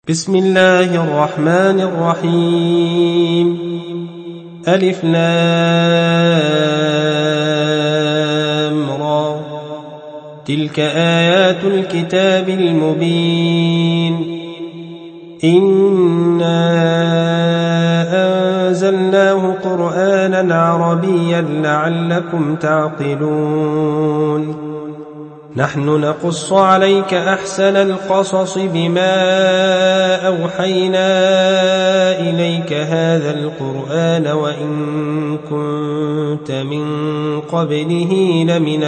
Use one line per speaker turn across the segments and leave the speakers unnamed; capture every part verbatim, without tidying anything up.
بسم الله الرحمن الرحيم ألف لام را تلك آيات الكتاب المبين إنا أنزلناه قرآنا عربيا لعلكم تعقلون نحن نقص عليك أحسن القصص بما أوحينا إليك هذا القرآن وإن كنت من قبله لمن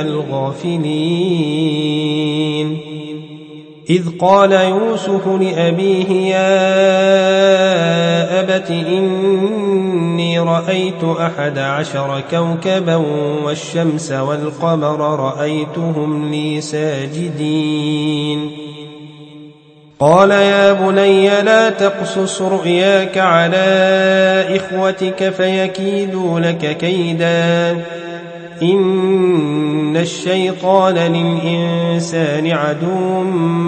الغافلين إذ قال يوسف لأبيه يا أبت إني رأيت أحد عشر كوكبا والشمس والقمر رأيتهم لي ساجدين قال يا بني لا تقصص رؤياك على إخوتك فيكيدوا لك كيدا إن الشيطان للإنسان عدو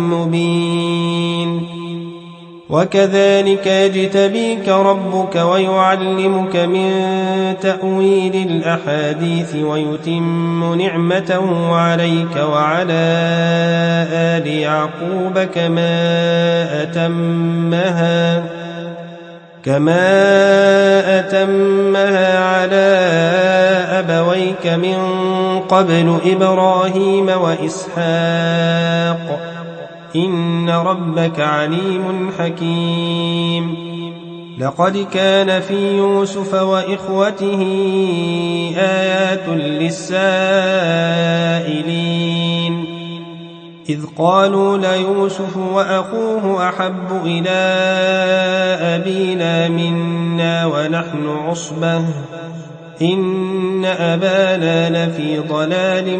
مبين وكذلك يجتبيك ربك ويعلمك من تأويل الأحاديث ويتم نعمته عليك وعلى آل يعقوب كما أتمها كما أتمها على أبويك من قبل إبراهيم وإسحاق إن ربك عليم حكيم لقد كان في يوسف وإخوته آيات للسائلين إذ قالوا ليوسف وأخوه أحب إلى أبينا منا ونحن عصبة إن أبانا لفي ضلال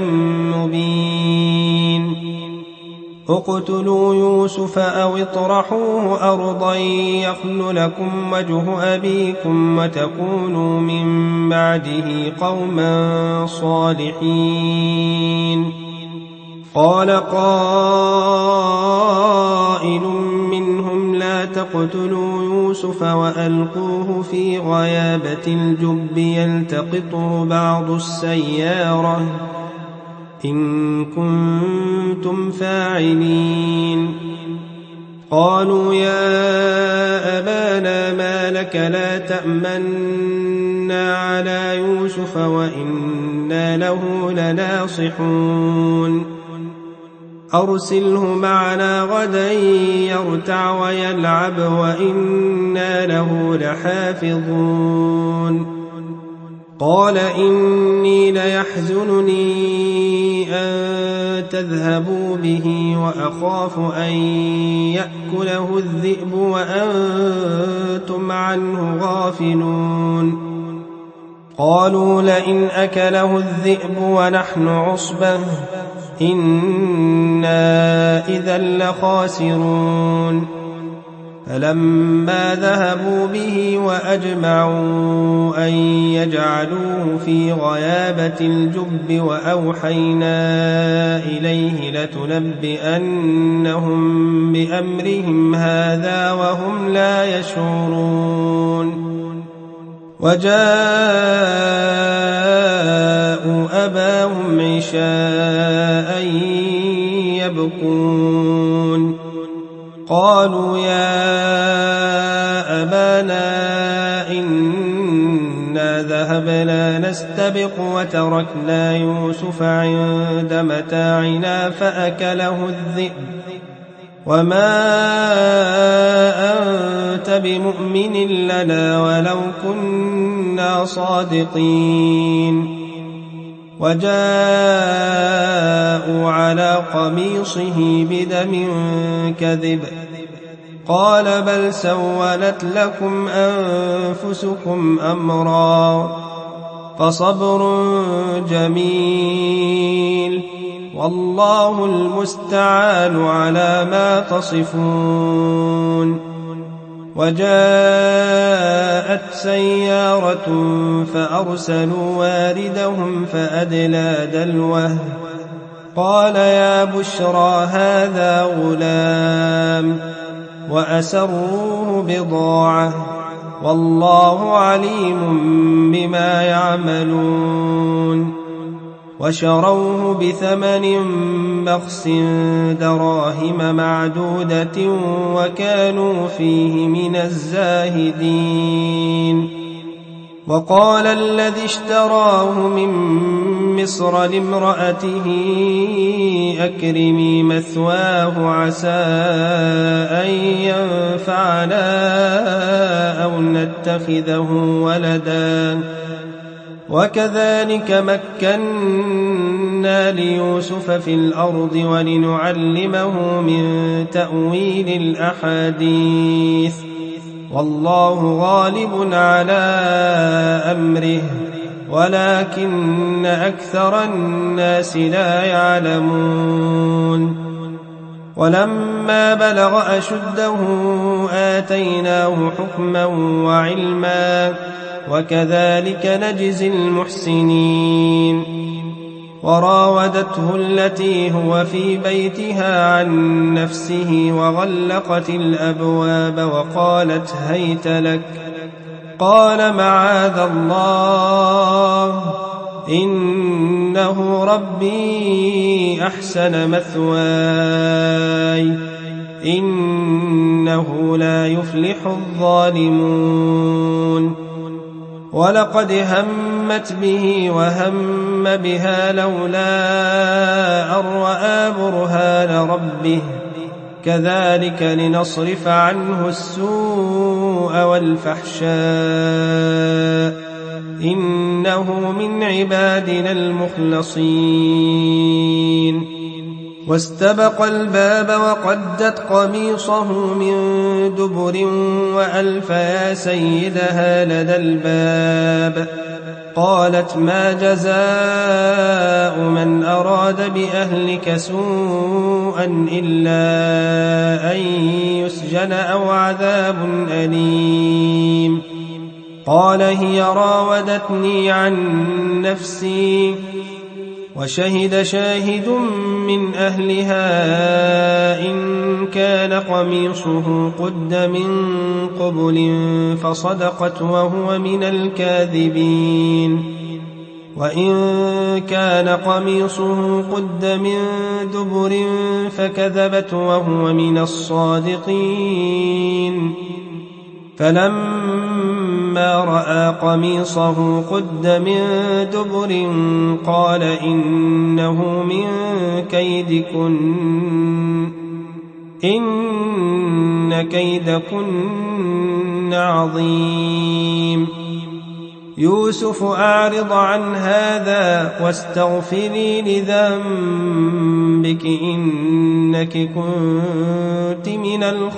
مبين اقتلوا يوسف أو اطرحوه أرضا يخل لكم وجه أبيكم وتكونوا من بعده قوما صالحين قال قائل منهم لا تقتلوا يوسف وألقوه في غيابة الجب يلتقطه بعض السيارة إن كنتم فاعلين قالوا يا أبانا ما لك لا تأمنا على يوسف وإنا له لناصحون أرسله معنا غدا يرتع ويلعب وإنا له لحافظون قال إني ليحزنني أن تذهبوا به وأخاف أن يأكله الذئب وأنتم عنه غافلون قالوا لئن أكله الذئب ونحن عصبة إنا إذا لخاسرون فلما ذهبوا به وأجمعوا أن يجعلوه في غيابة الجب وأوحينا إليه لتنبئنهم بأمرهم هذا وهم لا يشعرون وجاءوا أباهم عشاء يبكون قالوا يا أبانا إنا ذهبنا نستبق وتركنا يوسف عند متاعنا فأكله الذئب وما أنت بمؤمن لنا ولو كنا صادقين وجاءوا على قميصه بدم كذب قال بل سولت لكم أنفسكم أمرا فصبر جميل والله المستعان على ما تصفون وجاءت سيارة فأرسلوا واردهم فأدلى دلوه قال يا بشرى هذا غلام وأسروه بضاعة والله عليم بما يعملون وشروه بثمن بخس دراهم معدودة وكانوا فيه من الزاهدين وقال الذي اشتراه من مصر لامرأته أكرمي مثواه عسى أن ينفعنا أو نتخذه ولدا وكذلك مكنا ليوسف في الأرض ولنعلمه من تأويل الأحاديث والله غالب على أمره ولكن أكثر الناس لا يعلمون ولما بلغ أشده آتيناه حكما وعلما وكذلك نجزي المحسنين وراودته التي هو في بيتها عن نفسه وغلقت الأبواب وقالت هيت لك قال معاذ الله إنه ربي أحسن مثواي إنه لا يفلح الظالمون ولقد همت به وهم بها لولا أن رأى برهان ربه كذلك لنصرف عنه السوء والفحشاء إنه من عبادنا المخلصين واستبق الباب وقدت قميصه من دبر وألف يا سيدها لدى الباب قالت ما جزاء من أراد بأهلك سوءا إلا أن يسجن أو عذاب أليم قال هي راودتني عن نفسي وشهد شاهد من أهلها إن كان قميصه قد من قبل فصدقت وهو من الكاذبين وإن كان قميصه قد من دبر فكذبت وهو من الصادقين فلما رأى قميصه قد من دبر قال إنه من كيدكن إن كيدكن عظيم يوسف أعرض عن هذا واستغفري لذنبك إنك كنت من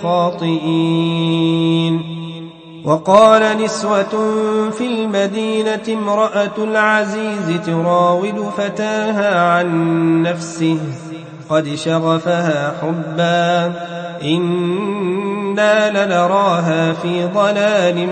الخاطئين وقال نسوة في المدينة امرأة العزيز تراود فتاها عن نفسه قد شغفها حبا إنا لنراها في ضلال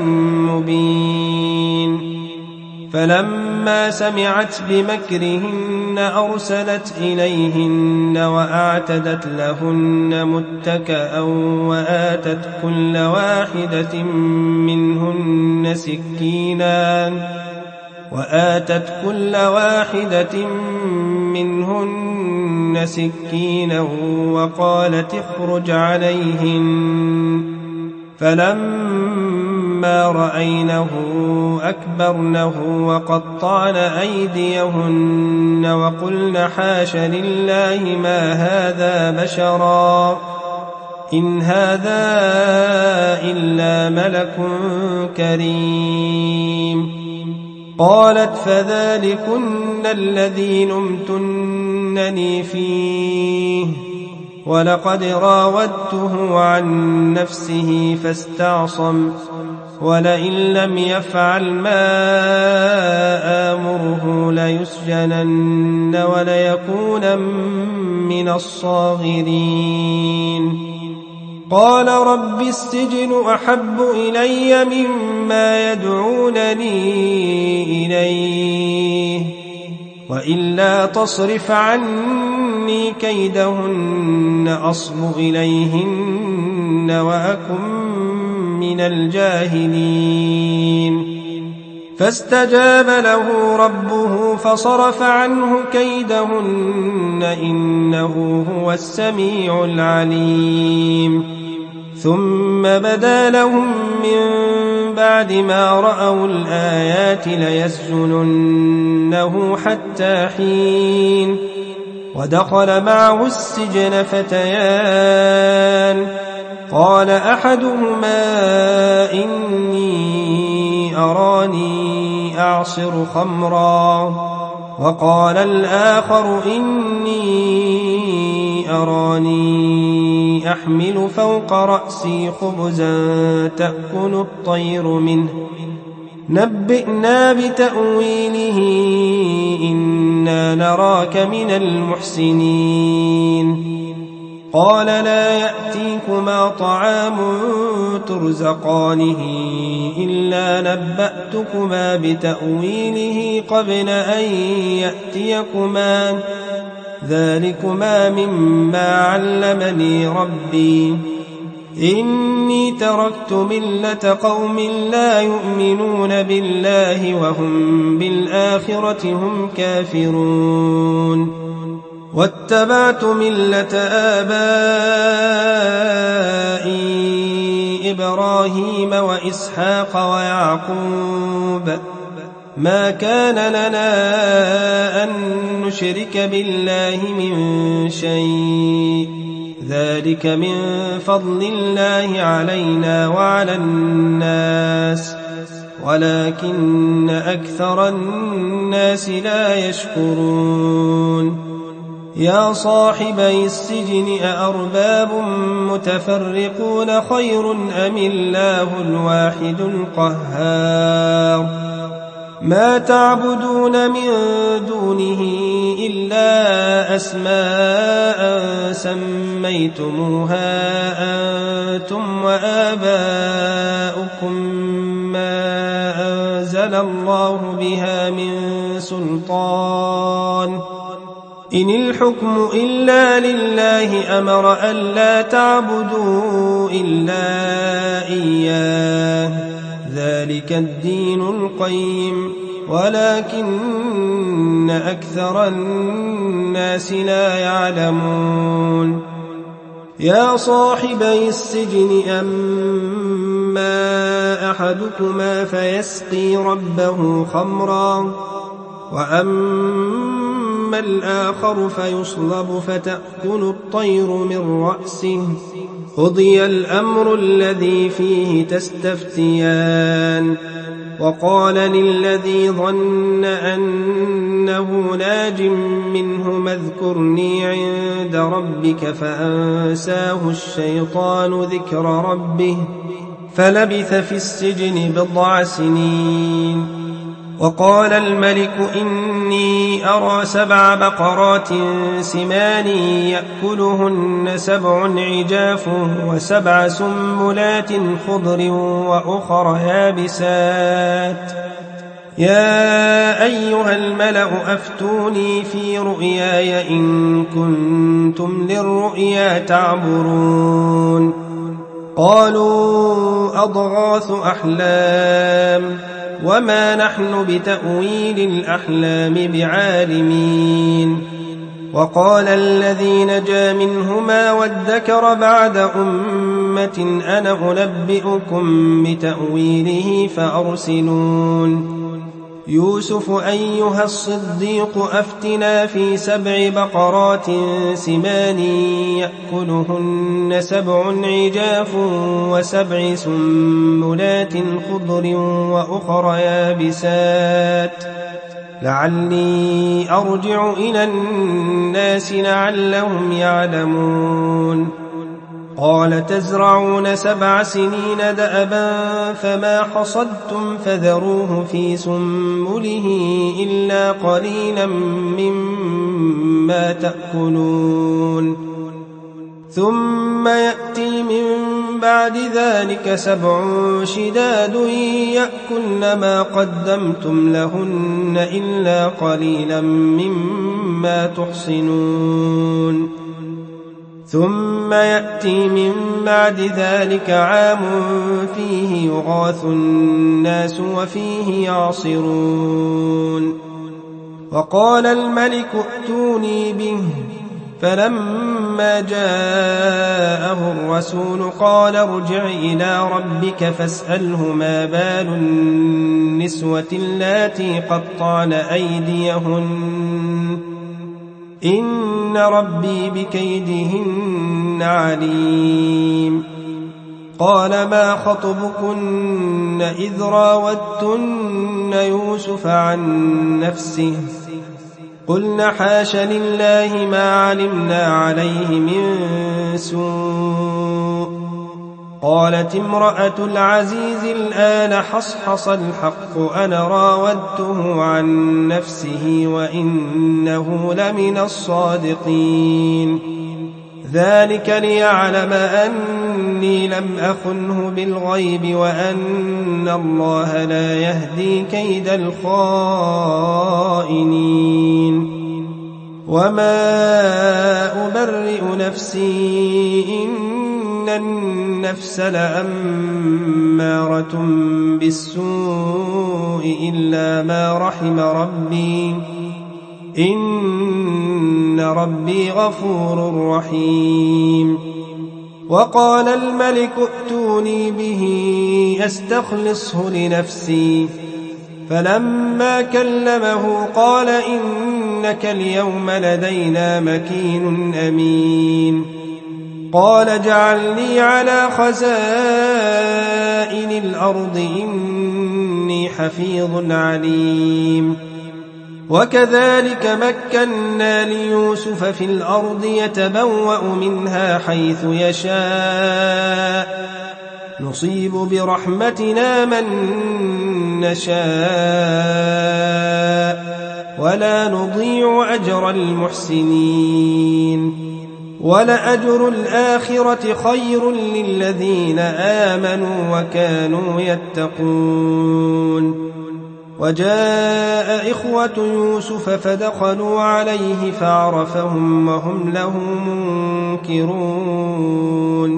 مبين فلما سمعت بمكرهن أرسلت إليهن وأعتدت لهن متكأ وآتت كل واحدة منهن سكينا وآتت كل واحدة منهن سكينا وقالت اخرج عليهن فلما رأينه أكبرنه وقطعن أيديهن وقلن حاش لله ما هذا بشرا إن هذا إلا ملك كريم قالت فذلكن الذي لمتنني فيه ولقد راودته عن نفسه فاستعصم ولئن لم يفعل ما آمره ليسجنن وليكون من الصاغرين قال رب السجن أحب إلي مما يدعونني إليه وإلا تصرف عني كيدهن أصب إليهن كيدهن وأكن من الجاهلين فاستجاب له ربه فصرف عنه كيدهن إنه هو السميع العليم ثم بدا لهم من بعد ما رأوا الآيات ليسجننه حتى حين ودخل معه السجن فتيان قال أحدهما إني أراني أعصر خمرا وقال الآخر إني أراني أحمل فوق رأسي خبزا تأكل الطير منه نبئنا بتأويله إنا نراك من المحسنين قال لا يأتيكما طعام ترزقانه إلا نبأتكما بتأويله قبل أن يأتيكما ذلكما مما علمني ربي إني تركت ملة قوم لا يؤمنون بالله وهم بالآخرة هم كافرون واتبعت ملة آبائي إبراهيم وإسحاق ويعقوب ما كان لنا أن نشرك بالله من شيء ذلك من فضل الله علينا وعلى الناس ولكن أكثر الناس لا يشكرون يا صاحبي السجن أأرباب متفرقون خير أم الله الواحد القهار ما تعبدون من دونه إلا أسماء سميتموها أنتم وآباؤكم ما أنزل الله بها من سلطان إن الحكم إلا لله أمر ألا تعبدوا إلا إياه ذلك الدين القيم ولكن أكثر الناس لا يعلمون يا صاحبي السجن أما أحدكما فيسقي ربه خمرا وأما الآخر فيصلب فتأكل الطير من رأسه قضي الأمر الذي فيه تستفتيان وقال للذي ظن أنه ناج منهما اذكرني عند ربك فأنساه الشيطان ذكر ربه فلبث في السجن بضع سنين وقال الملك إني أرى سبع بقرات سمان يأكلهن سبع عجاف وسبع سنبلات خضر وأخر يابسات يا أيها الملأ أفتوني في رؤياي إن كنتم للرؤيا تعبرون قالوا أضغاث أحلام وما نحن بتأويل الأحلام بعالمين وقال الذي نجا منهما وادكر بعد أمة أنا أنبئكم بتأويله فأرسلون يوسف أيها الصديق أفتنا في سبع بقرات سمان يأكلهن سبع عجاف وسبع سنبلات خضر وأخر يابسات لعلي أرجع إلى الناس لعلهم يعلمون قال تزرعون سبع سنين دأبا فما حصدتم فذروه في سنبله إلا قليلا مما تأكلون ثم يأتي من بعد ذلك سبع شداد يأكلن ما قدمتم لهن إلا قليلا مما تحصنون ثم يأتي من بعد ذلك عام فيه يغاث الناس وفيه يعصرون. وقال الملك ائتوني به، فلما جاءه الرسول قال ارجع إلى ربك فاسأله ما بال النسوة اللاتي قطعن أيديهن إن ربي بكيدهن عليم. قال ما خطبكن إذ راوتن يوسف عن نفسه قلنا حاش لله ما علمنا عليه من سوء. قالت امرأة العزيز الآن حصحص الحق أنا راودته عن نفسه وإنه لمن الصادقين. ذلك ليعلم أني لم أخنه بالغيب وأن الله لا يهدي كيد الخائنين. وما أبرئ نفسي إن النفس لأمارة بالسوء إلا ما رحم ربي إن ربي غفور رحيم. وقال الملك ائتوني به أستخلصه لنفسي، فلما كلمه قال إنك اليوم لدينا مكين أمين. قال اجعلني على خزائن الأرض إني حفيظ عليم. وكذلك مكنا ليوسف في الأرض يتبوأ منها حيث يشاء نصيب برحمتنا من نشاء ولا نضيع أجر المحسنين. ولأجر الآخرة خير للذين آمنوا وكانوا يتقون. وجاء إخوة يوسف فدخلوا عليه فعرفهم وهم له منكرون.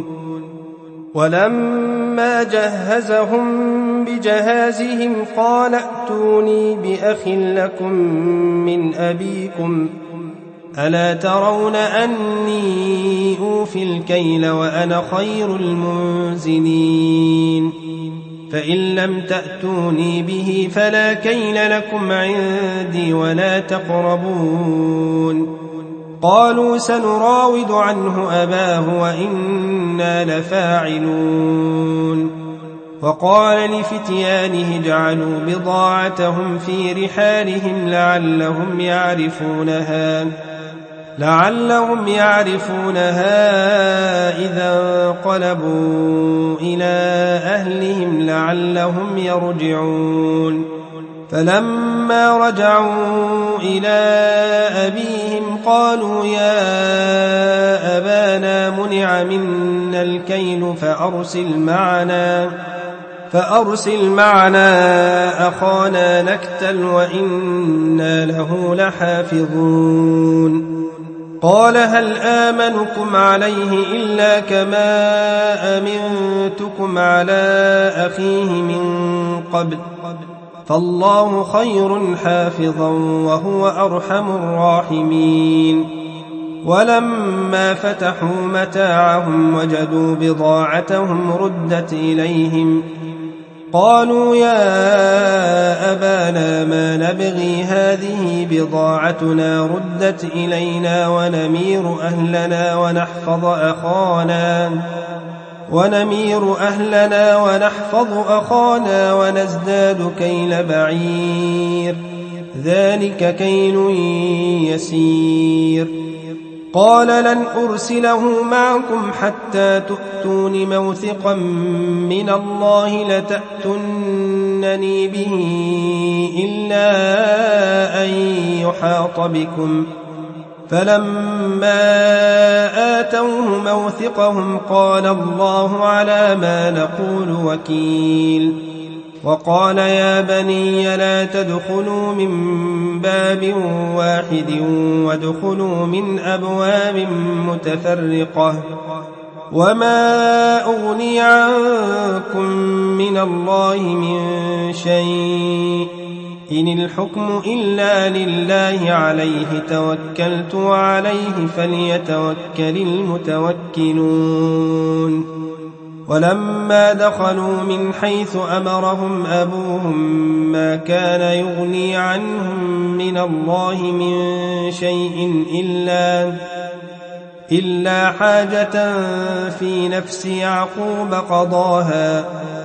ولما جهزهم بجهازهم قال ائتوني بأخ لكم من أبيكم ألا ترون أني أوفي الكيل وأنا خير المنزلين. فإن لم تأتوني به فلا كيل لكم عندي ولا تقربون. قالوا سنراود عنه أباه وإنا لفاعلون. وقال لفتيانه اجعلوا بضاعتهم في رحالهم لعلهم يعرفونها لعلهم يعرفونها إذا انقلبوا إلى أهلهم لعلهم يرجعون. فلما رجعوا إلى أبيهم قالوا يا أبانا منع منا الكيل فأرسل معنا فأرسل معنا أخانا نكتل وإنا له لحافظون. قال هل آمنكم عليه إلا كما أمنتكم على أخيه من قبل فالله خير حافظا وهو أرحم الراحمين. ولما فتحوا متاعهم وجدوا بضاعتهم ردت إليهم قالوا يا أبانا ما نبغي هذه بضاعتنا ردت إلينا ونمير أهلنا ونحفظ أخانا ونمير أهلنا ونحفظ أخانا ونزداد كيل بعير ذلك كيل يسير. قال لن أرسله معكم حتى تؤتون موثقا من الله لتأتونني به إلا أن يحاط بكم فلما آتوه موثقهم قال الله على ما نقول وكيل وقال يا بني لا تدخلوا من باب واحد وادخلوا من أبواب متفرقة وما أغني عنكم من الله من شيء إن الحكم إلا لله عليه توكلت وعليه فليتوكل المتوكلون ولما دخلوا من حيث أمرهم أبوهم ما كان يغني عنهم من الله من شيء إلا إلا حاجة في نفس يعقوب قضاها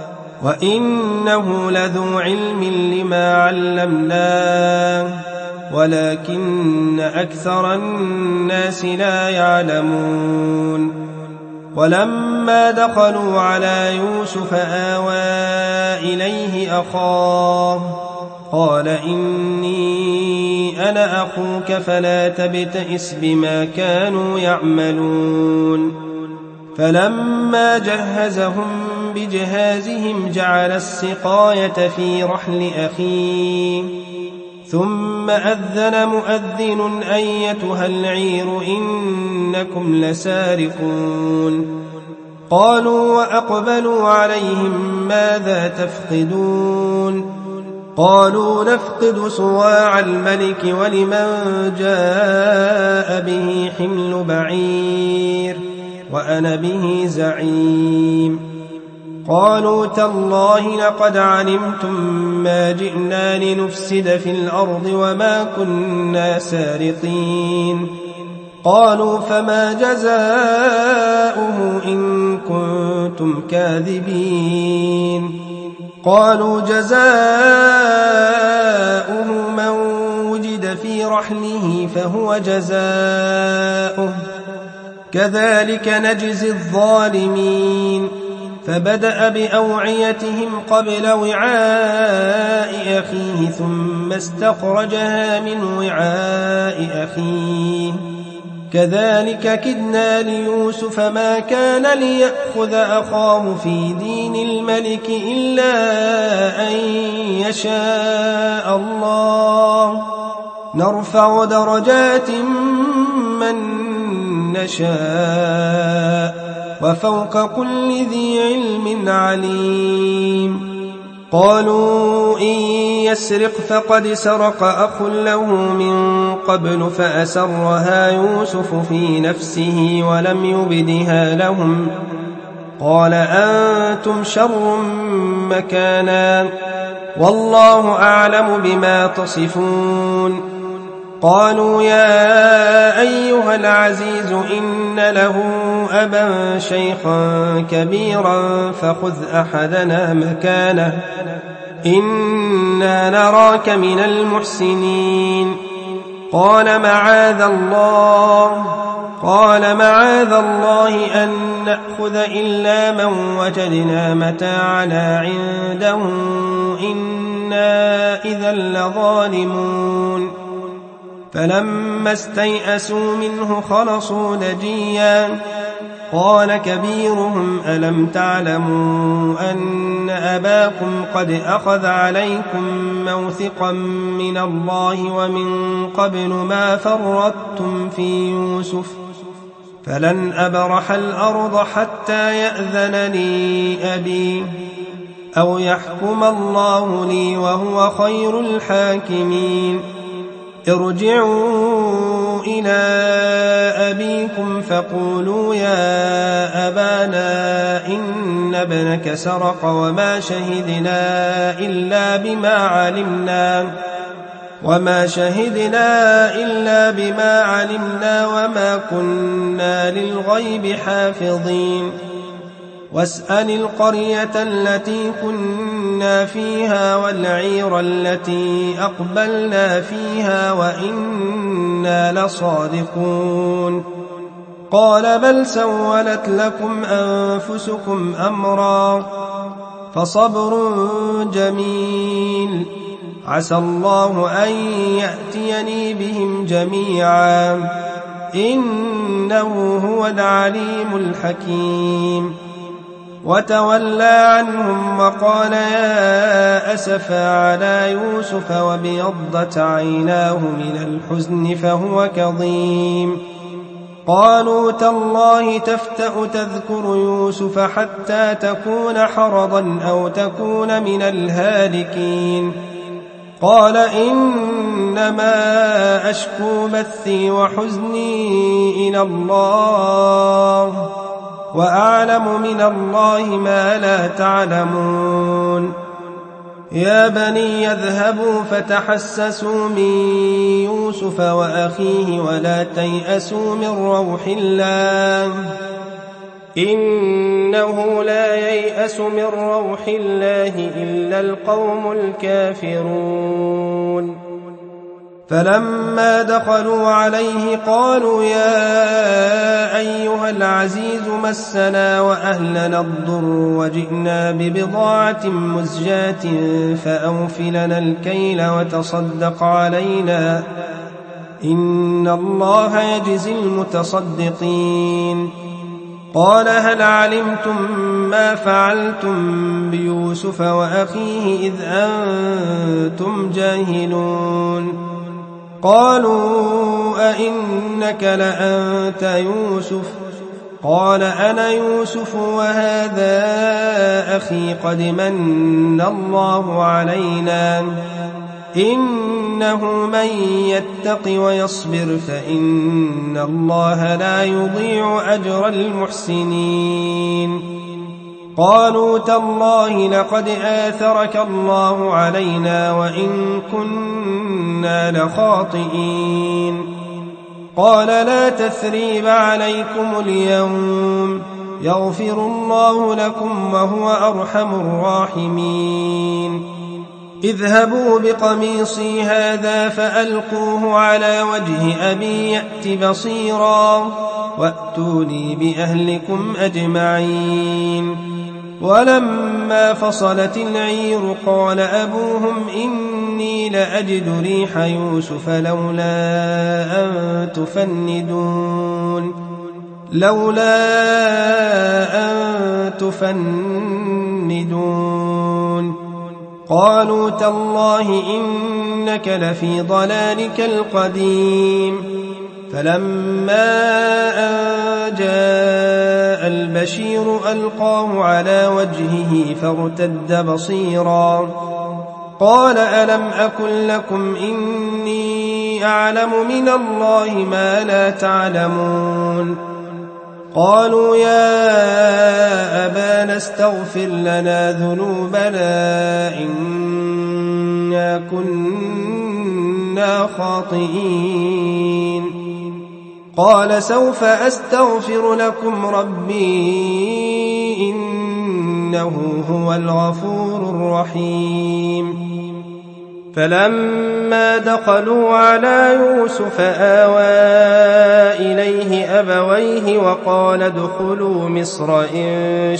وإنه لذو علم لما علمناه ولكن أكثر الناس لا يعلمون ولما دخلوا على يوسف آوى إليه أخاه قال إني أنا أخوك فلا تبتئس بما كانوا يعملون فلما جهزهم بجهازهم جعل السقاية في رحل أخيه ثم أذن مؤذن أيتها العير إنكم لسارقون قالوا وأقبلوا عليهم ماذا تفقدون قالوا نفقد صواع الملك ولمن جاء به حمل بعير وأنا به زعيم قالوا تالله لقد علمتم ما جئنا لنفسد في الأرض وما كنا سارقين قالوا فما جزاؤه إن كنتم كاذبين قالوا جزاؤه من وجد في رحله فهو جزاؤه كذلك نجزي الظالمين فبدأ بأوعيتهم قبل وعاء أخيه ثم استخرجها من وعاء أخيه كذلك كدنا ليوسف ما كان ليأخذ أخاه في دين الملك إلا أن يشاء الله نرفع درجات من نشاء وفوق كل ذي علم عليم قالوا إن يسرق فقد سرق أخ له من قبل فأسرها يوسف في نفسه ولم يبدها لهم قال أنتم شر مكانا والله أعلم بما تصفون قالوا يا أيها العزيز إن له أبا شيخا كبيرا فخذ أحدنا مكانه إنا نراك من المحسنين قال معاذ الله قال معاذ الله أن نأخذ إلا من وجدنا متاعنا عنده إنا إذا لظالمون فلما استيئسوا منه خلصوا نجيا قال كبيرهم ألم تعلموا أن أباكم قد أخذ عليكم موثقا من الله ومن قبل ما فرطتم في يوسف فلن أبرح الأرض حتى يأذن لي أبي أو يحكم الله لي وهو خير الحاكمين ارجعوا إلى أبيكم فقولوا يا أبانا إن ابنك سرق وما شهدنا إلا بما علمنا وما شهدنا إلا بما علمنا وما كنا للغيب حافظين واسأل القرية التي كنا فيها والعير التي أقبلنا فيها وإنا لصادقون قال بل سولت لكم أنفسكم أمرا فصبر جميل عسى الله أن يأتيني بهم جميعا إنه هو العليم الحكيم. وتولى عنهم وقال يا أسفا على يوسف وابيضت عيناه من الحزن فهو كظيم. قالوا تالله تفتأ تذكر يوسف حتى تكون حرضا أو تكون من الهالكين. قال إنما أشكو بثي وحزني إلى الله وأعلم من الله ما لا تعلمون. يا بني يذهبوا فتحسسوا من يوسف وأخيه ولا تيأسوا من روح الله إنه لا ييأس من روح الله إلا القوم الكافرون. فلما دخلوا عليه قالوا يا أيها العزيز مسنا وأهلنا الضر وجئنا ببضاعة مزجاة فأوف لنا الكيل وتصدق علينا إن الله يجزي المتصدقين. قال هل علمتم ما فعلتم بيوسف وأخيه إذ أنتم جاهلون؟ قالوا أئنك لأنت يوسف؟ قال أنا يوسف وهذا أخي قد من الله علينا إنه من يتق ويصبر فإن الله لا يضيع أجر المحسنين. قالوا تالله لقد آثرك الله علينا وإن كنا لخاطئين. قال لا تثريب عليكم اليوم يغفر الله لكم وهو أرحم الراحمين. اذهبوا بقميصي هذا فألقوه على وجه أبي يأت بصيرا وأتوني بأهلكم أجمعين. ولما فصلت العير قال أبوهم إني لأجد ريح يوسف لولا أن تفندون لولا أن تفندون قالوا تالله إنك لفي ضلالك القديم. فلما أن جاء البشير ألقاه على وجهه فارتد بصيرا قال ألم أكن لكم إني أعلم من الله ما لا تعلمون؟ قالوا يا أبانا استغفر لنا ذنوبنا إنا كنا خاطئين. قال سوف أستغفر لكم ربي إنه هو الغفور الرحيم. فلما دخلوا على يوسف آوى إليه أبويه وقال ادخلوا مصر إن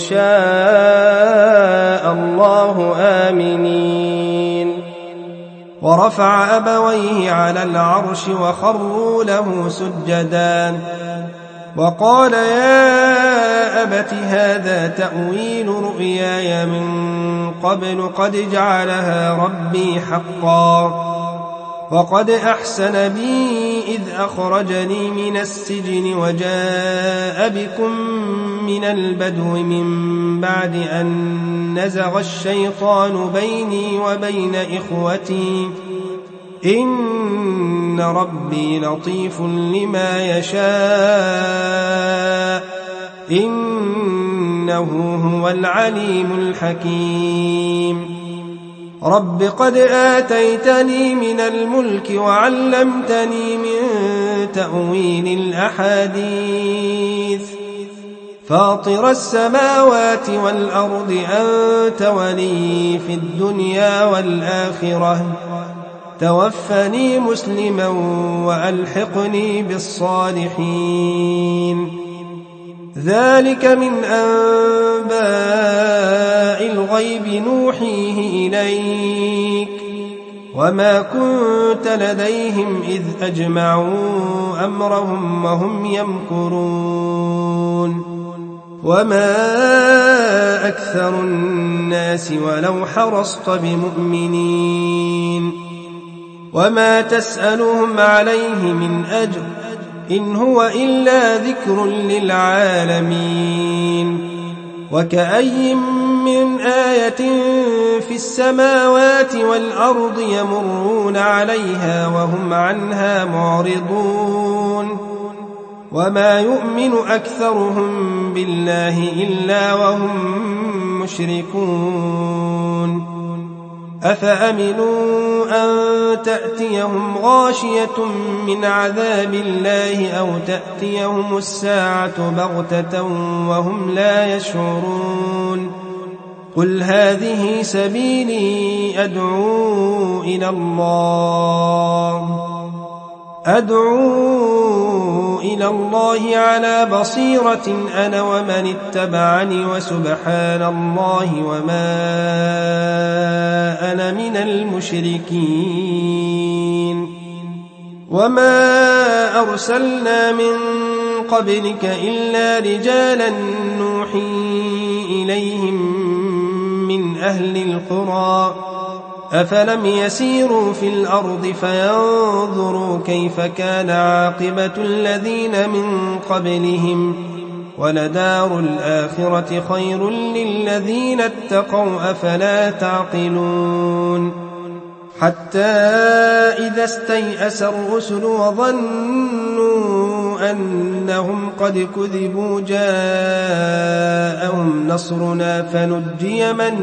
شاء الله آمنين. ورفع أبويه على العرش وخروا له سجدا وقال يا أبت هذا تأويل رؤياي من قبل قد جعلها ربي حقا وقد أحسن بي إذ أخرجني من السجن وجاء بكم من البدو من بعد أن نزغ الشيطان بيني وبين إخوتي إن ربي لطيف لما يشاء إنه هو العليم الحكيم. رب قد آتيتني من الملك وعلمتني من تأويل الأحاديث فاطر السماوات والأرض أنت ولي في الدنيا والآخرة توفني مسلما وألحقني بالصالحين. ذلك من أنباء الغيب نوحيه إليك وما كنت لديهم إذ أجمعوا أمرهم وهم يمكرون وما أكثر الناس ولو حرصت بمؤمنين وما تسألهم عليه من أجر إن هو إلا ذكر للعالمين وكأي من آية في السماوات والأرض يمرون عليها وهم عنها معرضون وما يؤمن أكثرهم بالله إلا وهم مشركون أفأمنوا أن تأتيهم غاشية من عذاب الله أو تأتيهم الساعة بغتة وهم لا يشعرون قل هذه سبيلي أدعو إلى الله أدعو إلى الله على بصيرة أنا ومن اتبعني وسبحان الله وما أنا من المشركين وما أرسلنا من قبلك إلا رجالا نوحي إليهم من أهل القرى أفلم يسيروا في الأرض فينظروا كيف كان عاقبة الذين من قبلهم ولدار الآخرة خير للذين اتقوا أفلا تعقلون حتى إذا استيأس الرسل وظنوا أنهم قد كذبوا جاءهم نصرنا فنجي من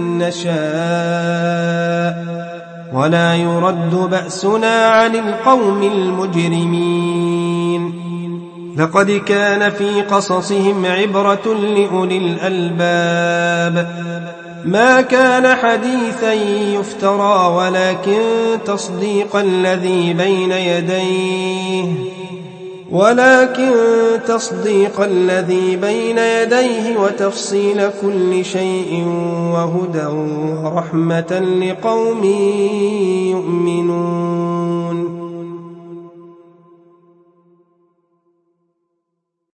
نشاء ولا يرد بأسنا عن القوم المجرمين لقد كان في قصصهم عبرة لأولي الألباب ما كان حديثا يفترى ولكن تصديق الذي بين يديه ولكن تصديق الذي بين يديه وتفصيل كل شيء وهدى ورحمة لقوم يؤمنون